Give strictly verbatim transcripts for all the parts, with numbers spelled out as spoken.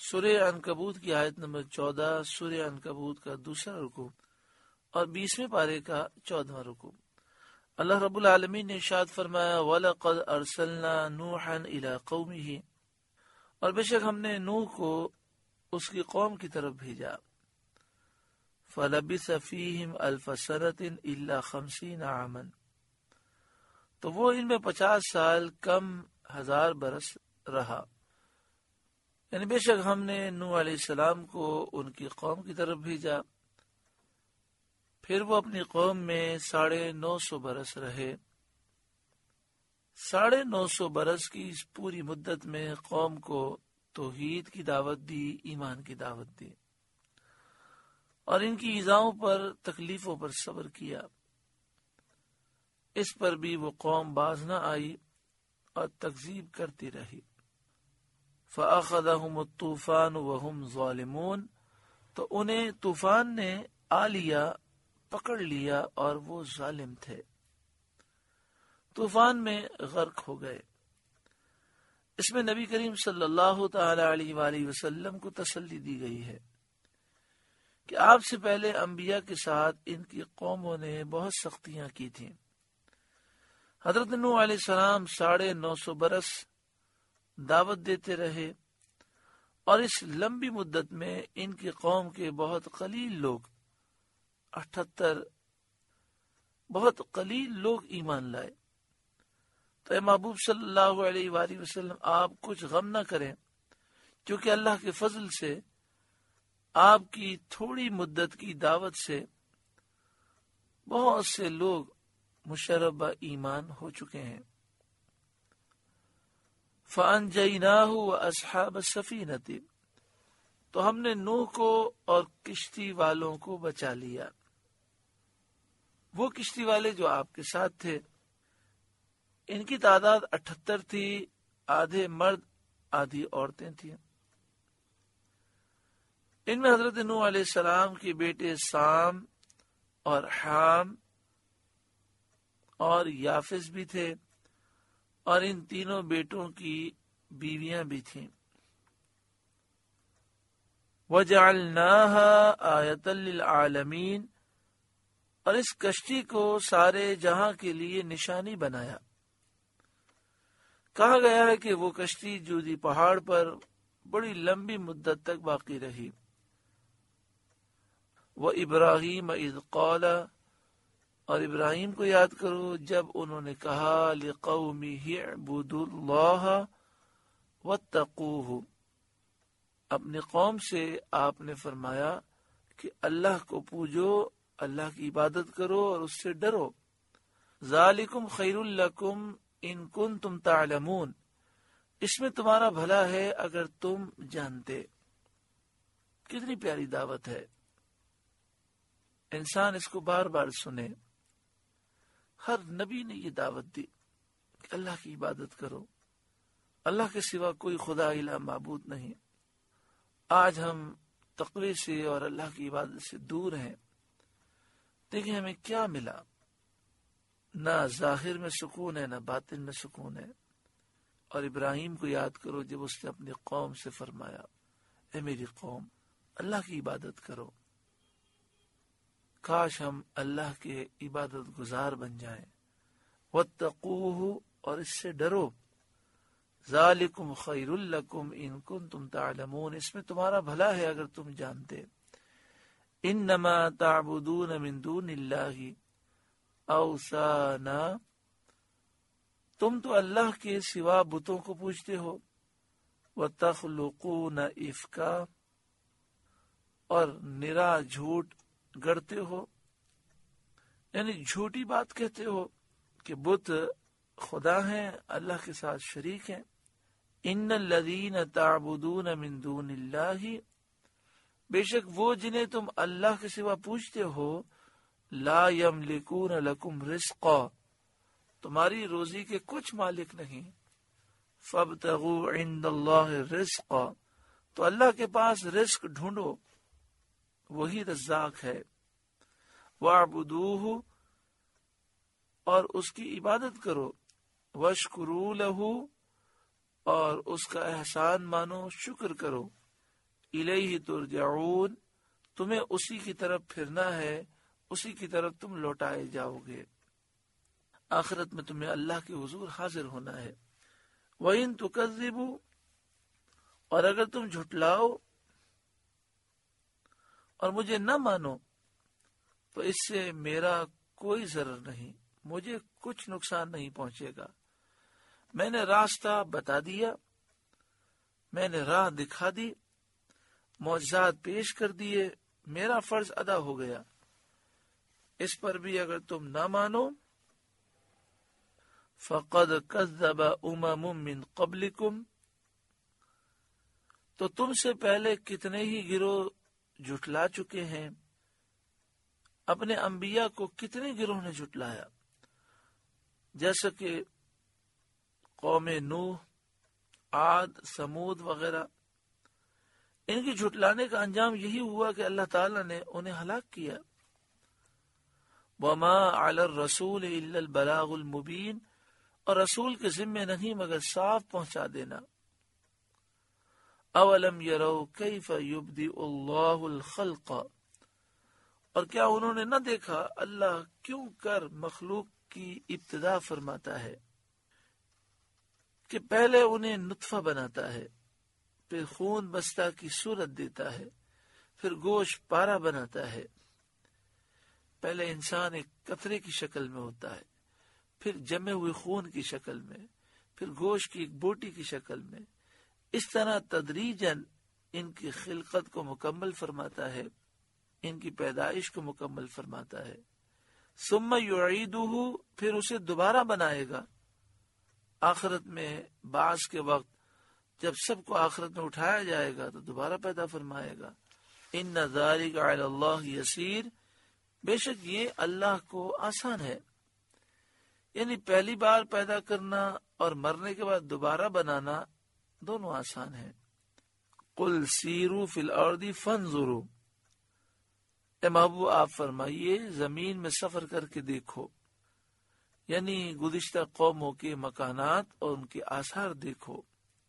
سورہ عنکبوت کی آیت نمبر چودہ، سورہ عنکبوت کا دوسرا رکوع اور بیسویں پارے کا چودواں رکوع۔ اللہ رب العالمین نے ارشاد فرمایا وَلَقَدْ أَرْسَلْنَا نُوحًا إِلَىٰ قَوْمِهِ، اور بے شک ہم نے نوح کو اس کی قوم کی طرف بھیجا۔ فَلَبِثَ فِيهِمْ أَلْفَ سَنَةٍ إِلَّا خَمْسِينَ عَامًا، تو وہ ان میں پچاس سال کم ہزار برس رہا۔ یعنی بے شک ہم نے نوح علیہ السلام کو ان کی قوم کی طرف بھیجا، پھر وہ اپنی قوم میں ساڑھے نو سو برس رہے۔ ساڑھے نو سو برس کی اس پوری مدت میں قوم کو توحید کی دعوت دی، ایمان کی دعوت دی، اور ان کی ایذاؤں پر، تکلیفوں پر صبر کیا۔ اس پر بھی وہ قوم باز نہ آئی اور تکذیب کرتی رہی۔ فَأَخَذَهُمُ الطُّوفَانُ وَهُمْ ظَالِمُونَ، تو انہیں طوفان نے آ لیا، پکڑ لیا، اور وہ ظالم تھے، طوفان میں غرق ہو گئے۔ اس میں نبی کریم صلی اللہ تعالی علیہ وآلہ وسلم کو تسلی دی گئی ہے کہ آپ سے پہلے انبیاء کے ساتھ ان کی قوموں نے بہت سختیاں کی تھیں۔ حضرت نوح علیہ السلام ساڑھے نو سو برس دعوت دیتے رہے، اور اس لمبی مدت میں ان کی قوم کے بہت قلیل لوگ، اٹھتر بہت قلیل لوگ ایمان لائے۔ تو اے محبوب صلی اللہ علیہ وآلہ وسلم، آپ کچھ غم نہ کریں، کیونکہ اللہ کے فضل سے آپ کی تھوڑی مدت کی دعوت سے بہت سے لوگ مشرب ایمان ہو چکے ہیں۔ فَأَنْجَيْنَاهُ وَأَصْحَابَ السَّفِينَةِ، تو ہم نے نوح کو اور کشتی والوں کو بچا لیا۔ وہ کشتی والے جو آپ کے ساتھ تھے، ان کی تعداد اٹھتر تھی، آدھے مرد آدھی عورتیں تھیں۔ ان میں حضرت نوح علیہ السلام کے بیٹے سام اور حام اور یافس بھی تھے، اور ان تینوں بیٹوں کی بیویاں بھی تھیں۔ وَجَعَلْنَاهَا آیَةً لِلْعَالَمِينَ، اور اس کشتی کو سارے جہاں کے لیے نشانی بنایا۔ کہا گیا ہے کہ وہ کشتی جودی پہاڑ پر بڑی لمبی مدت تک باقی رہی۔ وَإِبْرَاهِيمَ إِذْ قَالَ، اور ابراہیم کو یاد کرو جب انہوں نے کہا لِقَوْمِهِ اعْبُدُوا اللَّهَ وَاتَّقُوهُ، اپنی قوم سے آپ نے فرمایا کہ اللہ کو پوجو، اللہ کی عبادت کرو اور اس سے ڈرو۔ ذَلِكُمْ خَيْرٌ لَكُمْ إِن كُنتُمْ تَعْلَمُونَ، اس میں تمہارا بھلا ہے اگر تم جانتے۔ کتنی پیاری دعوت ہے، انسان اس کو بار بار سنے۔ ہر نبی نے یہ دعوت دی کہ اللہ کی عبادت کرو، اللہ کے سوا کوئی خدا الہ معبود نہیں۔ آج ہم تقوی سے اور اللہ کی عبادت سے دور ہیں۔ دیکھیں ہمیں کیا ملا، نہ ظاہر میں سکون ہے، نہ باطن میں سکون ہے۔ اور ابراہیم کو یاد کرو جب اس نے اپنی قوم سے فرمایا اے میری قوم، اللہ کی عبادت کرو۔ کاش ہم اللہ کے عبادت گزار بن جائیں۔ وَاتَّقُوهُ، اور اس سے ڈرو۔ ذَلِكُمْ خَيْرٌ لَكُمْ إِن كُنتُمْ تَعْلَمُونَ، اس میں تمہارا بھلا ہے اگر تم جانتے۔ إِنَّمَا تَعْبُدُونَ مِن دُونِ اللَّهِ أَوْثَانًا، تم تو اللہ کے سوا بتوں کو پوجتے ہو۔ وَتَخْلُقُونَ إِفْكًا، اور نرا جھوٹ گڑتے ہو، یعنی جھوٹی بات کہتے ہو کہ بت خدا ہیں، اللہ کے ساتھ شریک ہیں۔ ان الذین تعبدون من دون اللہ، بے شک وہ جنہیں تم اللہ کے سوا پوجتے ہو، لا یملکون لکم رزقا، تمہاری روزی کے کچھ مالک نہیں۔ فابتغوا عند اللہ رزقا، تو اللہ کے پاس رزق ڈھونڈو، وہی رزاق ہے۔ وَاعْبُدُوهُ، اور اس کی عبادت کرو۔ وَاشْكُرُوا لَهُ، اور اس کا احسان مانو، شکر کرو۔ الیہ ترجعون، تمہیں اسی کی طرف پھرنا ہے، اسی کی طرف تم لوٹائے جاؤ گے، آخرت میں تمہیں اللہ کے حضور حاضر ہونا ہے۔ وَإِن تُكَذِّبُوا، اور اگر تم جھٹلاؤ اور مجھے نہ مانو تو اس سے میرا کوئی ضرر نہیں، مجھے کچھ نقصان نہیں پہنچے گا۔ میں نے راستہ بتا دیا، میں نے راہ دکھا دی، معجزات پیش کر دیے، میرا فرض ادا ہو گیا۔ اس پر بھی اگر تم نہ مانو، فَقَدْ كَذَّبَ أُمَمٌ مِّن قَبْلِكُمْ، تو تم سے پہلے کتنے ہی گروہ جھٹلا چکے ہیں، اپنے انبیاء کو کتنے گروہ نے جھٹلایا، جیسا کہ قوم نوح، عاد، سمود وغیرہ۔ ان کی جھٹلانے کا انجام یہی ہوا کہ اللہ تعالیٰ نے انہیں ہلاک کیا۔ وَمَا عَلَى الرَّسُولِ إِلَّا الْبَلَاغُ الْمُبِينُ، اور رسول کے ذمہ نہیں مگر صاف پہنچا دینا۔ اولم يروا كيف يبدئ الله الخلق، اور کیا انہوں نے نہ دیکھا اللہ کیوں کر مخلوق کی ابتدا فرماتا ہے، کہ پہلے انہیں نطفہ بناتا ہے، پھر خون بستہ کی صورت دیتا ہے، پھر گوشت پارا بناتا ہے۔ پہلے انسان ایک قطرے کی شکل میں ہوتا ہے، پھر جمے ہوئے خون کی شکل میں، پھر گوشت کی ایک بوٹی کی شکل میں۔ اس طرح تدریجاً ان کی خلقت کو مکمل فرماتا ہے، ان کی پیدائش کو مکمل فرماتا ہے۔ ثم یعیدہ، پھر اسے دوبارہ بنائے گا آخرت میں، بعث کے وقت جب سب کو آخرت میں اٹھایا جائے گا تو دوبارہ پیدا فرمائے گا۔ ان ذالک علی اللہ یسیر، بے شک یہ اللہ کو آسان ہے، یعنی پہلی بار پیدا کرنا اور مرنے کے بعد دوبارہ بنانا دونوں آسان ہیں۔ قل سیروا فی الارض فانظروا، اے محبوب آپ فرمائیے زمین میں سفر کر کے دیکھو، یعنی گزشتہ قوموں کے مکانات اور ان کے آثار دیکھو۔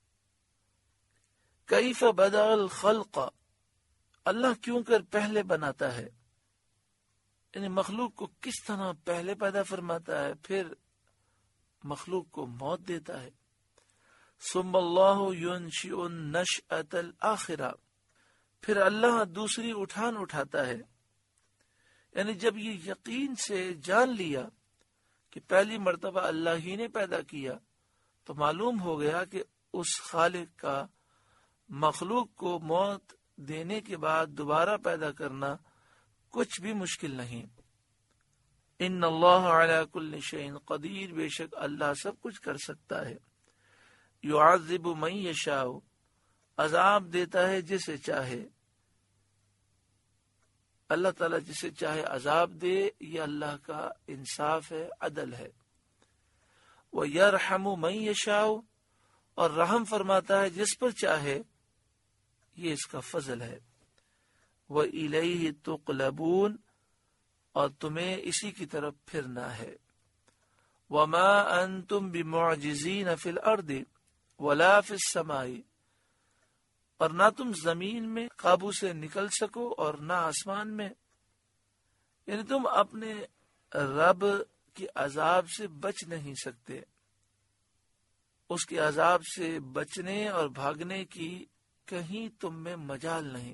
کیف بدأ الخلق، اللہ کیوں کر پہلے بناتا ہے، یعنی مخلوق کو کس طرح پہلے پیدا فرماتا ہے، پھر مخلوق کو موت دیتا ہے۔ ثم اللہ ينشئ النشأة الآخرہ، پھر اللہ دوسری اٹھان اٹھاتا ہے، یعنی جب یہ یقین سے جان لیا کہ پہلی مرتبہ اللہ ہی نے پیدا کیا تو معلوم ہو گیا کہ اس خالق کا مخلوق کو موت دینے کے بعد دوبارہ پیدا کرنا کچھ بھی مشکل نہیں۔ ان اللہ علی کل شیء قدیر، بے شک اللہ سب کچھ کر سکتا ہے۔ یعذب من یشاء، عذاب دیتا ہے جسے چاہے، اللہ تعالیٰ جسے چاہے عذاب دے، یہ اللہ کا انصاف ہے، عدل ہے۔ وَيَرْحَمُ مَن يَشَاءُ، اور رحم فرماتا ہے جس پر چاہے، یہ اس کا فضل ہے۔ وَإِلَيْهِ تُقْلَبُونَ، اور تمہیں اسی کی طرف پھرنا ہے۔ وَمَا أَنْتُمْ بِمُعْجِزِينَ فِي الْأَرْضِ وَلَا فِي السَّمَاءِ، اور نہ تم زمین میں قابو سے نکل سکو اور نہ آسمان میں، یعنی تم اپنے رب کے عذاب سے بچ نہیں سکتے، اس کے عذاب سے بچنے اور بھاگنے کی کہیں تم میں مجال نہیں۔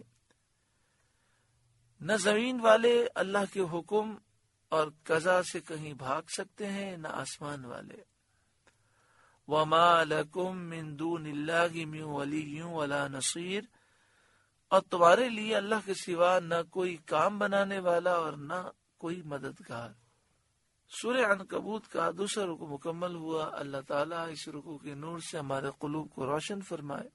نہ زمین والے اللہ کے حکم اور قضا سے کہیں بھاگ سکتے ہیں، نہ آسمان والے۔ وَمَا لَكُم مِّن دُونِ اللَّهِ مِن وَلِيٍّ وَلَا نَصِيرٍ، اور تمہارے لیے اللہ کے سوا نہ کوئی کام بنانے والا اور نہ کوئی مددگار۔ سورہ عنکبوت کا دوسرا رکوع مکمل ہوا۔ اللہ تعالیٰ اس رکوع کے نور سے ہمارے قلوب کو روشن فرمائے۔